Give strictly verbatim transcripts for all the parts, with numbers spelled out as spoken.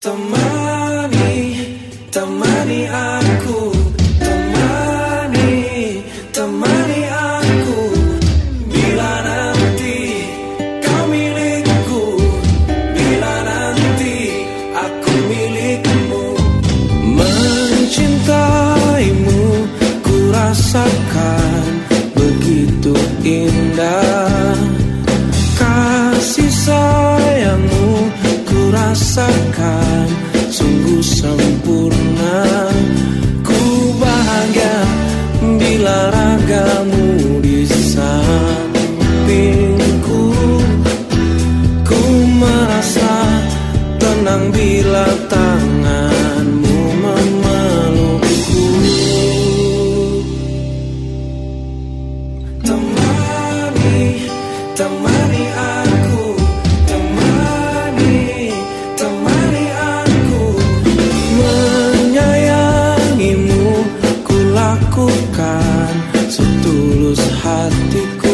Temani, temani aku, temani, temani aku. Bila nanti kau milikku, bila nanti aku milikmu. Mencintaimu ku rasakan begitu indah. Kasih sayangmu ku rasakan sungguh sempurna. Ku bahagia bila ragamu di sampingku. Ku merasa tenang bila tanganmu memelukku. Temani, temani aku, temani, temani aku. Menyayangimu ku lakukan setulus hatiku.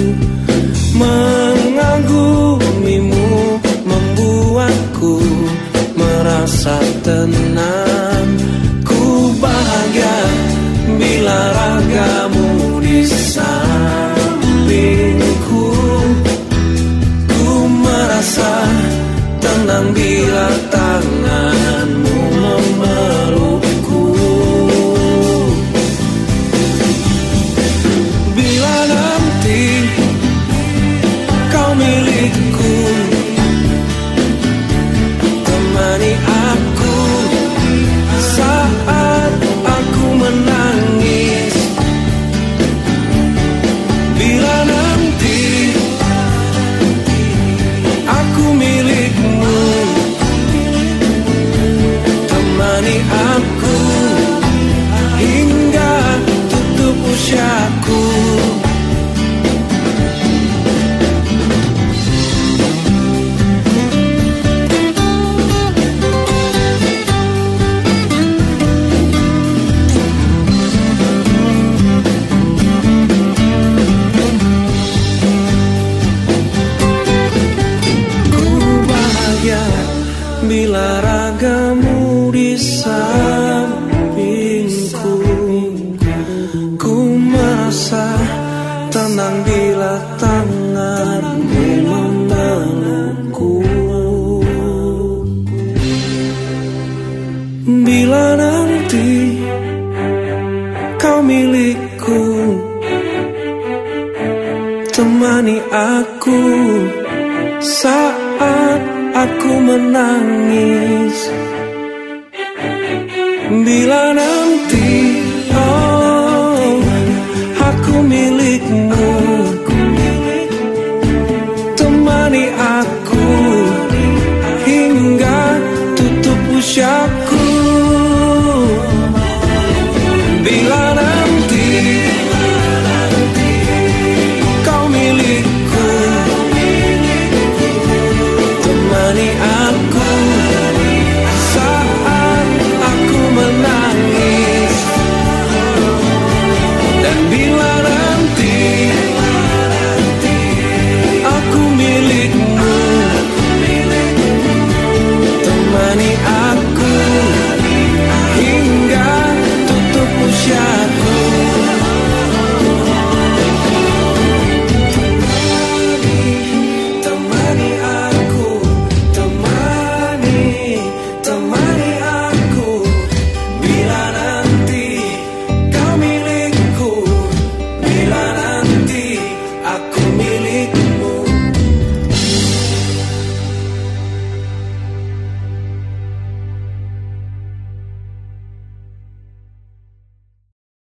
Mengagumimu membuatku merasa tenang. Ku bahagia bila ragamu di sampingku. Ku merasa tenang bila tanganmu memelukku. Bila nanti kau milikku, temani aku saat aku menangis. Bila nanti aku milikmu, temani aku hingga tutup usiaku. Bila ragamu di sampingku, ku merasa tenang bila tanganmu memelukku. Bila nanti kau milikku, temani aku saat aku menangis. Bila nanti